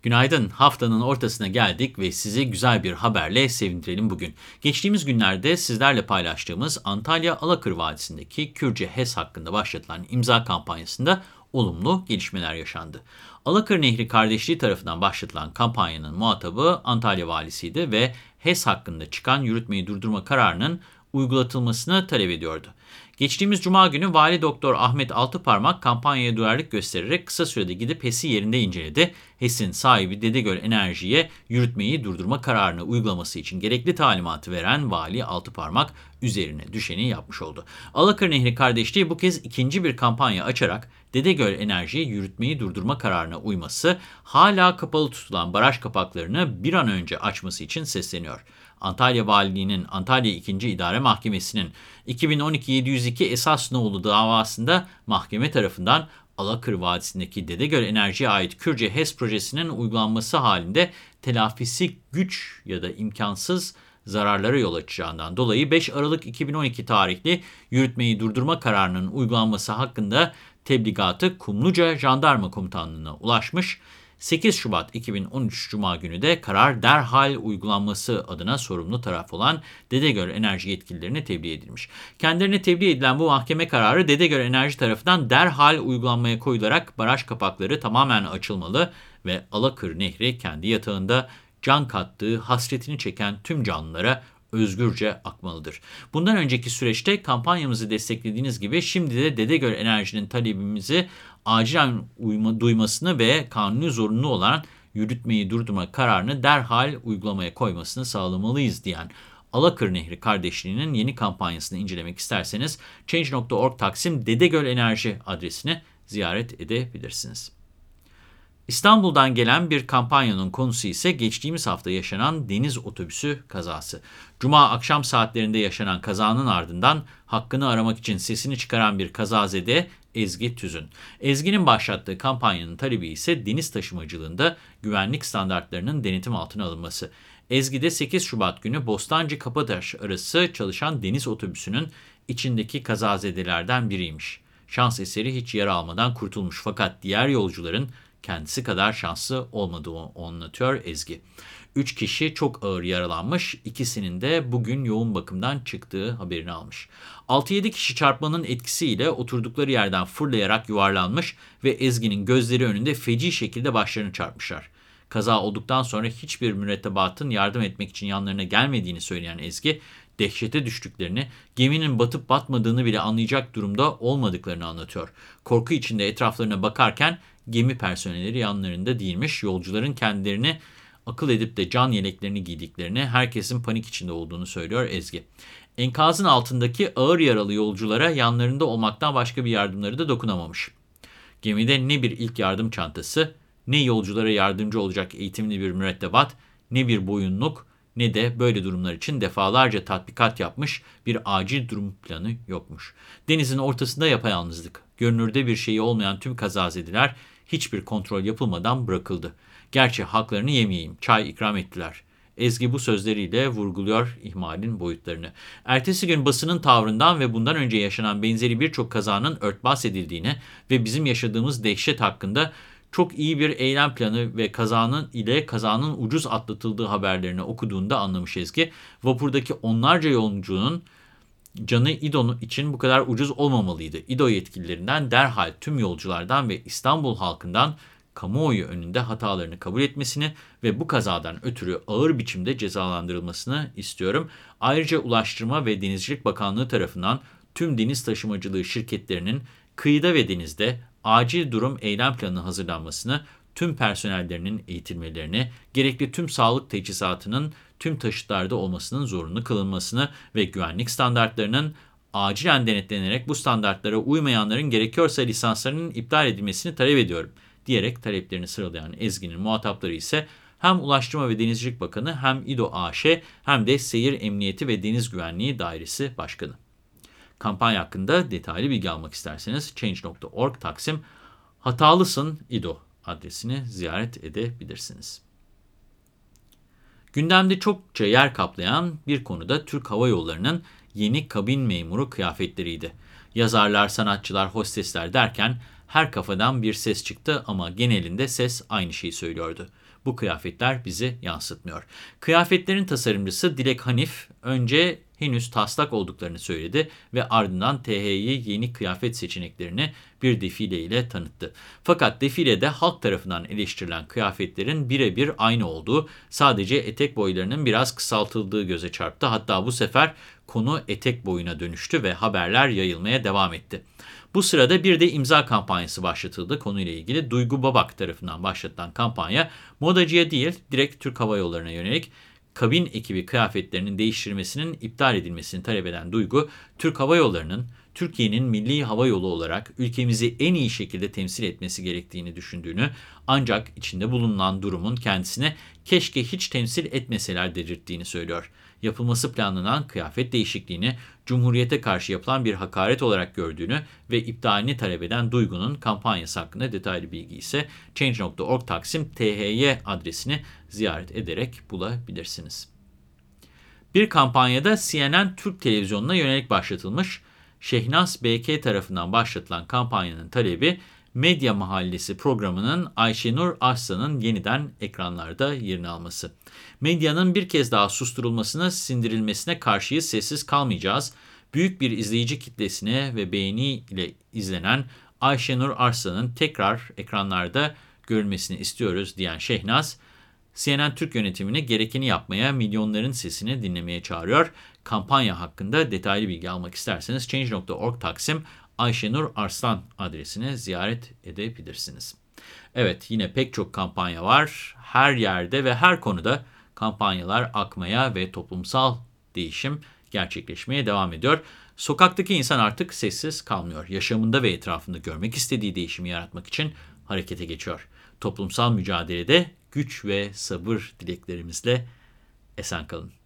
Günaydın. Haftanın ortasına geldik ve sizi güzel bir haberle sevindirelim bugün. Geçtiğimiz günlerde sizlerle paylaştığımız Antalya Alakır Vadisi'ndeki Kürce HES hakkında başlatılan imza kampanyasında olumlu gelişmeler yaşandı. Alakır Nehri Kardeşliği tarafından başlatılan kampanyanın muhatabı Antalya Valisi'ydi ve HES hakkında çıkan yürütmeyi durdurma kararının uygulatılmasını talep ediyordu. Geçtiğimiz Cuma günü Vali Doktor Ahmet Altıparmak kampanyaya duyarlılık göstererek kısa sürede gidip HES'i yerinde inceledi. HES'in sahibi Dedegöl Enerji'ye yürütmeyi durdurma kararını uygulaması için gerekli talimatı veren Vali Altıparmak üzerine düşeni yapmış oldu. Alakır Nehri Kardeşliği bu kez ikinci bir kampanya açarak Dedegöl Enerji'ye yürütmeyi durdurma kararına uyması, hala kapalı tutulan baraj kapaklarını bir an önce açması için sesleniyor. Antalya Valiliği'nin Antalya 2. İdare Mahkemesi'nin 2012-702 esas nolu davasında mahkeme tarafından Alakır Vadisi'ndeki Dedegöl Enerji'ye ait Kürce HES projesinin uygulanması halinde telafisi güç ya da imkansız zararlara yol açacağından dolayı 5 Aralık 2012 tarihli yürütmeyi durdurma kararının uygulanması hakkında tebligatı Kumluca Jandarma Komutanlığı'na ulaşmış. 8 Şubat 2013 Cuma günü de karar derhal uygulanması adına sorumlu taraf olan Dedegöl Enerji yetkililerine tebliğ edilmiş. Kendilerine tebliğ edilen bu mahkeme kararı Dedegöl Enerji tarafından derhal uygulanmaya koyularak baraj kapakları tamamen açılmalı ve Alakır Nehri kendi yatağında can kattığı hasretini çeken tüm canlılara özgürce akmalıdır. Bundan önceki süreçte kampanyamızı desteklediğiniz gibi şimdi de Dedegöl Enerji'nin talebimizi acilen duymasını ve kanuni zorunlu olan yürütmeyi durdurma kararını derhal uygulamaya koymasını sağlamalıyız diyen Alakır Nehri Kardeşliği'nin yeni kampanyasını incelemek isterseniz Change.org Taksim Dedegöl Enerji adresini ziyaret edebilirsiniz. İstanbul'dan gelen bir kampanyanın konusu ise geçtiğimiz hafta yaşanan deniz otobüsü kazası. Cuma akşam saatlerinde yaşanan kazanın ardından hakkını aramak için sesini çıkaran bir kazazede Ezgi Tüzün. Ezgi'nin başlattığı kampanyanın talebi ise deniz taşımacılığında güvenlik standartlarının denetim altına alınması. Ezgi de 8 Şubat günü Bostancı-Kapataş arası çalışan deniz otobüsünün içindeki kazazedelerden biriymiş. Şans eseri hiç yara almadan kurtulmuş fakat diğer yolcuların kendisi kadar şanslı olmadığını anlatıyor Ezgi. 3 kişi çok ağır yaralanmış, ikisinin de bugün yoğun bakımdan çıktığı haberini almış. 6-7 kişi çarpmanın etkisiyle oturdukları yerden fırlayarak yuvarlanmış ve Ezgi'nin gözleri önünde feci şekilde başlarını çarpmışlar. Kaza olduktan sonra hiçbir mürettebatın yardım etmek için yanlarına gelmediğini söyleyen Ezgi, dehşete düştüklerini, geminin batıp batmadığını bile anlayacak durumda olmadıklarını anlatıyor. Korku içinde etraflarına bakarken gemi personelleri yanlarında değilmiş, yolcuların kendilerini akıl edip de can yeleklerini giydiklerini, herkesin panik içinde olduğunu söylüyor Ezgi. Enkazın altındaki ağır yaralı yolculara yanlarında olmaktan başka bir yardımları da dokunamamış. Gemide ne bir ilk yardım çantası, ne yolculara yardımcı olacak eğitimli bir mürettebat, ne bir boyunluk, ne de böyle durumlar için defalarca tatbikat yapmış bir acil durum planı yokmuş. Denizin ortasında yapayalnızlık. Görünürde bir şeyi olmayan tüm kazazediler hiçbir kontrol yapılmadan bırakıldı. Gerçi haklarını yemeyeyim, çay ikram ettiler. Ezgi bu sözleriyle vurguluyor ihmalin boyutlarını. Ertesi gün basının tavrından ve bundan önce yaşanan benzeri birçok kazanın örtbas edildiğini ve bizim yaşadığımız dehşet hakkında çok iyi bir eylem planı ve kazanın ucuz atlatıldığı haberlerini okuduğunda anlamış Ezgi. Vapurdaki onlarca yolcunun canı İDO için bu kadar ucuz olmamalıydı. İDO yetkililerinden derhal tüm yolculardan ve İstanbul halkından kamuoyu önünde hatalarını kabul etmesini ve bu kazadan ötürü ağır biçimde cezalandırılmasını istiyorum. Ayrıca Ulaştırma ve Denizcilik Bakanlığı tarafından tüm deniz taşımacılığı şirketlerinin kıyıda ve denizde acil durum eylem planı hazırlanmasını, tüm personellerinin eğitilmelerini, gerekli tüm sağlık teçhizatının tüm taşıtlarda olmasının zorunlu kılınmasını ve güvenlik standartlarının acilen denetlenerek bu standartlara uymayanların gerekiyorsa lisanslarının iptal edilmesini talep ediyorum diyerek taleplerini sıralayan Ezgi'nin muhatapları ise hem Ulaştırma ve Denizcilik Bakanı hem İDO AŞ hem de Seyir Emniyeti ve Deniz Güvenliği Dairesi Başkanı. Kampanya hakkında detaylı bilgi almak isterseniz Change.org Taksim Hatalısın İDO adresini ziyaret edebilirsiniz. Gündemde çokça yer kaplayan bir konuda Türk Hava Yolları'nın yeni kabin memuru kıyafetleriydi. Yazarlar, sanatçılar, hostesler derken her kafadan bir ses çıktı ama genelinde ses aynı şeyi söylüyordu. bu kıyafetler bizi yansıtmıyor. Kıyafetlerin tasarımcısı Dilek Hanif önce henüz taslak olduklarını söyledi ve ardından TH'yi yeni kıyafet seçeneklerini bir defile ile tanıttı. Fakat defilede halk tarafından eleştirilen kıyafetlerin birebir aynı olduğu, sadece etek boylarının biraz kısaltıldığı göze çarptı. Hatta bu sefer konu etek boyuna dönüştü ve haberler yayılmaya devam etti. Bu sırada bir de imza kampanyası başlatıldı konuyla ilgili. Duygu Babak tarafından başlatılan kampanya, modacıya değil direkt Türk Hava Yolları'na yönelik. Kabin ekibi kıyafetlerinin değiştirilmesinin iptal edilmesini talep eden Duygu, Türk Hava Yolları'nın Türkiye'nin milli hava yolu olarak ülkemizi en iyi şekilde temsil etmesi gerektiğini düşündüğünü, ancak içinde bulunan durumun kendisine keşke hiç temsil etmeseler dedirttiğini söylüyor. Yapılması planlanan kıyafet değişikliğini Cumhuriyete karşı yapılan bir hakaret olarak gördüğünü ve iptalini talep eden Duygu'nun kampanyası hakkında detaylı bilgi ise Change.org/THY adresini ziyaret ederek bulabilirsiniz. Bir kampanyada CNN Türk televizyonuna yönelik başlatılmış, Şehnaz BK tarafından başlatılan kampanyanın talebi, Medya Mahallesi programının Ayşenur Arslan'ın yeniden ekranlarda yerini alması. Medyanın bir kez daha susturulmasına, sindirilmesine karşıyız, sessiz kalmayacağız. Büyük bir izleyici kitlesine ve beğeniyle izlenen Ayşenur Arslan'ın tekrar ekranlarda görülmesini istiyoruz diyen Şehnaz, CNN Türk yönetimini gerekeni yapmaya, milyonların sesini dinlemeye çağırıyor. Kampanya hakkında detaylı bilgi almak isterseniz Change.org/Ayşenur Arslan adresini ziyaret edebilirsiniz. Evet, yine pek çok kampanya var. Her yerde ve her konuda kampanyalar akmaya ve toplumsal değişim gerçekleşmeye devam ediyor. Sokaktaki insan artık sessiz kalmıyor. Yaşamında ve etrafında görmek istediği değişimi yaratmak için harekete geçiyor. Toplumsal mücadelede güç ve sabır dileklerimizle esen kalın.